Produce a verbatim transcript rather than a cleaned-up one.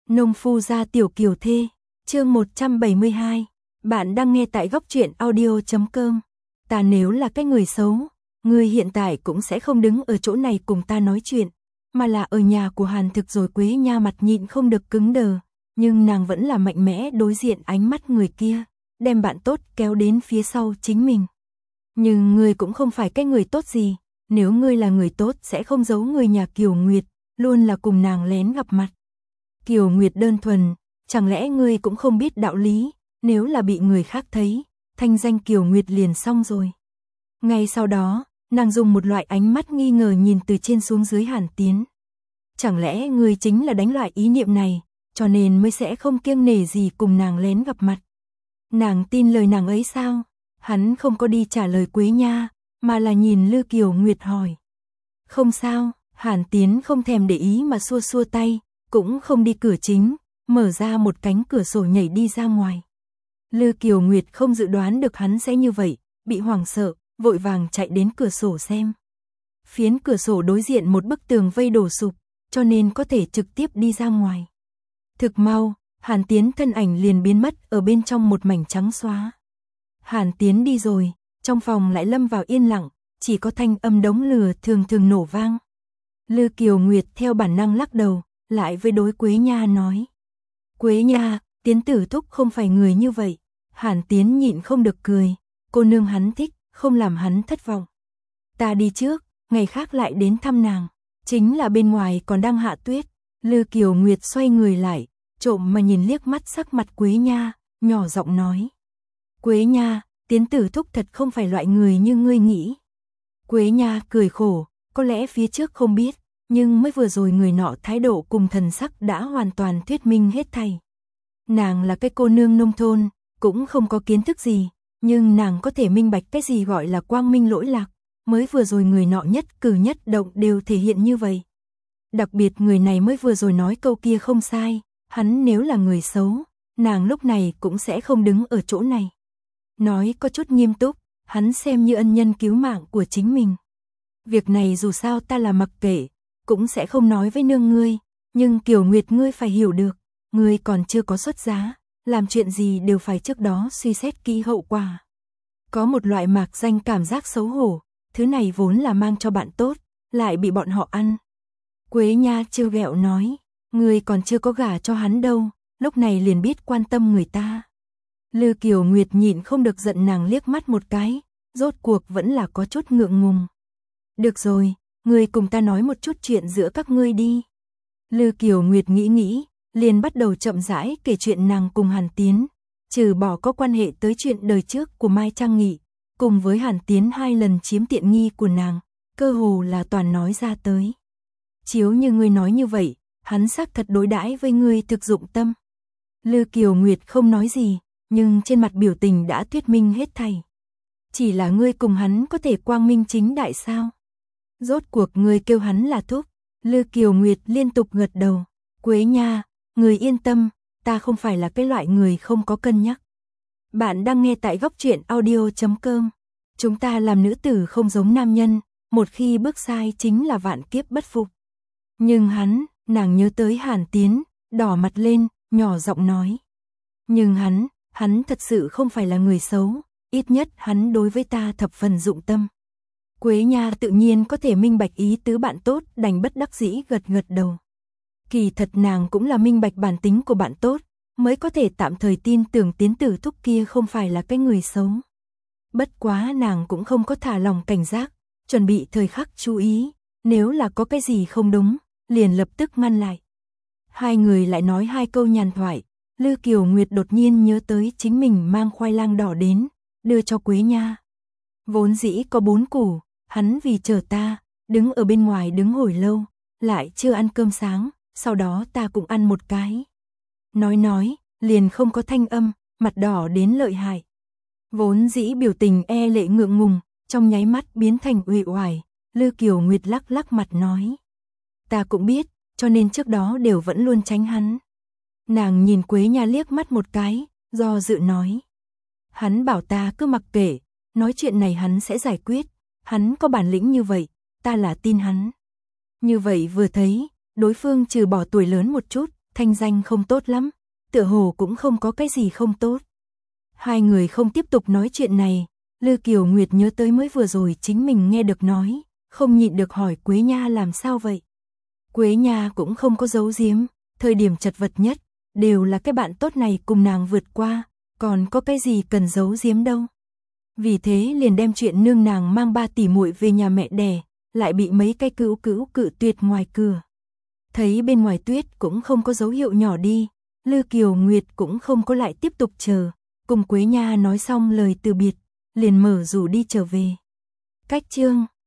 Nông phu gia tiểu kiều thê, chương một trăm bảy mươi hai. Bạn đang nghe tại góc truyện audio chấm com. Ta nếu là cái người xấu, ngươi hiện tại cũng sẽ không đứng ở chỗ này cùng ta nói chuyện, mà là ở nhà của Hàn Thực rồi. Quế Nha mặt nhịn không được cứng đờ, nhưng nàng vẫn là mạnh mẽ đối diện ánh mắt người kia, đem bạn tốt kéo đến phía sau chính mình. Nhưng ngươi cũng không phải cái người tốt gì, nếu ngươi là người tốt sẽ không giấu người nhà Kiều Nguyệt, luôn là cùng nàng lén gặp mặt. Kiều Nguyệt đơn thuần, chẳng lẽ ngươi cũng không biết đạo lý, nếu là bị người khác thấy, thanh danh Kiều Nguyệt liền xong rồi. Ngay sau đó, nàng dùng một loại ánh mắt nghi ngờ nhìn từ trên xuống dưới Hàn Tiến. Chẳng lẽ ngươi chính là đánh loại ý niệm này, cho nên mới sẽ không kiêng nể gì cùng nàng lén gặp mặt. Nàng tin lời nàng ấy sao? Hắn không có đi trả lời Quế Nha, mà là nhìn Lư Kiều Nguyệt hỏi. Không sao, Hàn Tiến không thèm để ý mà xua xua tay, cũng không đi cửa chính, mở ra một cánh cửa sổ nhảy đi ra ngoài. Lư Kiều Nguyệt không dự đoán được hắn sẽ như vậy, bị hoảng sợ, vội vàng chạy đến cửa sổ xem. Phiến cửa sổ đối diện một bức tường vây đổ sụp, cho nên có thể trực tiếp đi ra ngoài. Thực mau, Hàn Tiến thân ảnh liền biến mất ở bên trong một mảnh trắng xóa. Hàn Tiến đi rồi, trong phòng lại lâm vào yên lặng, chỉ có thanh âm đống lửa thường thường nổ vang. Lư Kiều Nguyệt theo bản năng lắc đầu, lại với đối Quế Nha nói. Quế Nha, Tiến tử thúc không phải người như vậy. Hàn Tiến nhịn không được cười, cô nương hắn thích, không làm hắn thất vọng. Ta đi trước, ngày khác lại đến thăm nàng, chính là bên ngoài còn đang hạ tuyết. Lư Kiều Nguyệt xoay người lại, trộm mà nhìn liếc mắt sắc mặt Quế Nha, nhỏ giọng nói. Quế Nha, Tiến tử thúc thật không phải loại người như ngươi nghĩ. Quế Nha cười khổ, có lẽ phía trước không biết, nhưng mới vừa rồi người nọ thái độ cùng thần sắc đã hoàn toàn thuyết minh hết thảy. Nàng là cái cô nương nông thôn, cũng không có kiến thức gì, nhưng nàng có thể minh bạch cái gì gọi là quang minh lỗi lạc, mới vừa rồi người nọ nhất cử nhất động đều thể hiện như vậy. Đặc biệt người này mới vừa rồi nói câu kia không sai, hắn nếu là người xấu, nàng lúc này cũng sẽ không đứng ở chỗ này. Nói có chút nghiêm túc, hắn xem như ân nhân cứu mạng của chính mình. Việc này dù sao ta là mặc kệ, cũng sẽ không nói với nương ngươi, nhưng Kiều Nguyệt ngươi phải hiểu được, ngươi còn chưa có xuất giá, làm chuyện gì đều phải trước đó suy xét kỹ hậu quả. Có một loại mạc danh cảm giác xấu hổ, thứ này vốn là mang cho bạn tốt, lại bị bọn họ ăn. Quế Nha trêu ghẹo nói, ngươi còn chưa có gả cho hắn đâu, lúc này liền biết quan tâm người ta. Lư Kiều Nguyệt nhịn không được giận nàng liếc mắt một cái, rốt cuộc vẫn là có chút ngượng ngùng. Được rồi, ngươi cùng ta nói một chút chuyện giữa các ngươi đi. Lư Kiều Nguyệt nghĩ nghĩ, liền bắt đầu chậm rãi kể chuyện nàng cùng Hàn Tiến, trừ bỏ có quan hệ tới chuyện đời trước của Mai Trang Nghị, cùng với Hàn Tiến hai lần chiếm tiện nghi của nàng, cơ hồ là toàn nói ra tới. Chiếu như ngươi nói như vậy, hắn xác thật đối đãi với ngươi thực dụng tâm. Lư Kiều Nguyệt không nói gì, nhưng trên mặt biểu tình đã thuyết minh hết thảy. Chỉ là ngươi cùng hắn có thể quang minh chính đại sao? Rốt cuộc ngươi kêu hắn là thúc. Lư Kiều Nguyệt liên tục gật đầu. Quế Nha, người yên tâm, ta không phải là cái loại người không có cân nhắc. Bạn đang nghe tại góc truyện audio chấm com. Chúng ta làm nữ tử không giống nam nhân, một khi bước sai chính là vạn kiếp bất phục. Nhưng hắn, nàng nhớ tới Hàn Tiến, đỏ mặt lên, nhỏ giọng nói. Nhưng hắn, hắn thật sự không phải là người xấu, ít nhất hắn đối với ta thập phần dụng tâm. Quế Nha tự nhiên có thể minh bạch ý tứ bạn tốt, đành bất đắc dĩ gật gật đầu. Kỳ thật nàng cũng là minh bạch bản tính của bạn tốt, mới có thể tạm thời tin tưởng Tiến tử thúc kia không phải là cái người xấu. Bất quá nàng cũng không có thả lòng cảnh giác, chuẩn bị thời khắc chú ý, nếu là có cái gì không đúng, liền lập tức ngăn lại. Hai người lại nói hai câu nhàn thoại, Lư Kiều Nguyệt đột nhiên nhớ tới chính mình mang khoai lang đỏ đến, đưa cho Quế Nha. Vốn dĩ có bốn củ, hắn vì chờ ta, đứng ở bên ngoài đứng hồi lâu, lại chưa ăn cơm sáng, sau đó ta cũng ăn một cái. Nói nói, liền không có thanh âm, mặt đỏ đến lợi hại. Vốn dĩ biểu tình e lệ ngượng ngùng, trong nháy mắt biến thành uể oải. Lư Kiều Nguyệt lắc lắc mặt nói. Ta cũng biết, cho nên trước đó đều vẫn luôn tránh hắn. Nàng nhìn Quế Nha liếc mắt một cái, do dự nói. Hắn bảo ta cứ mặc kệ, nói chuyện này hắn sẽ giải quyết, hắn có bản lĩnh như vậy, ta là tin hắn. Như vậy vừa thấy, đối phương trừ bỏ tuổi lớn một chút, thanh danh không tốt lắm, tựa hồ cũng không có cái gì không tốt. Hai người không tiếp tục nói chuyện này, Lư Kiều Nguyệt nhớ tới mới vừa rồi chính mình nghe được nói, không nhịn được hỏi Quế Nha làm sao vậy. Quế Nha cũng không có giấu giếm, thời điểm chật vật nhất, đều là cái bạn tốt này cùng nàng vượt qua, còn có cái gì cần giấu giếm đâu. Vì thế liền đem chuyện nương nàng mang ba tỷ muội về nhà mẹ đẻ, lại bị mấy cái cữu cữu cự tuyệt ngoài cửa. Thấy bên ngoài tuyết cũng không có dấu hiệu nhỏ đi, Lư Kiều Nguyệt cũng không có lại tiếp tục chờ, cùng Quế Nha nói xong lời từ biệt, liền mở rủ đi trở về. Cách chương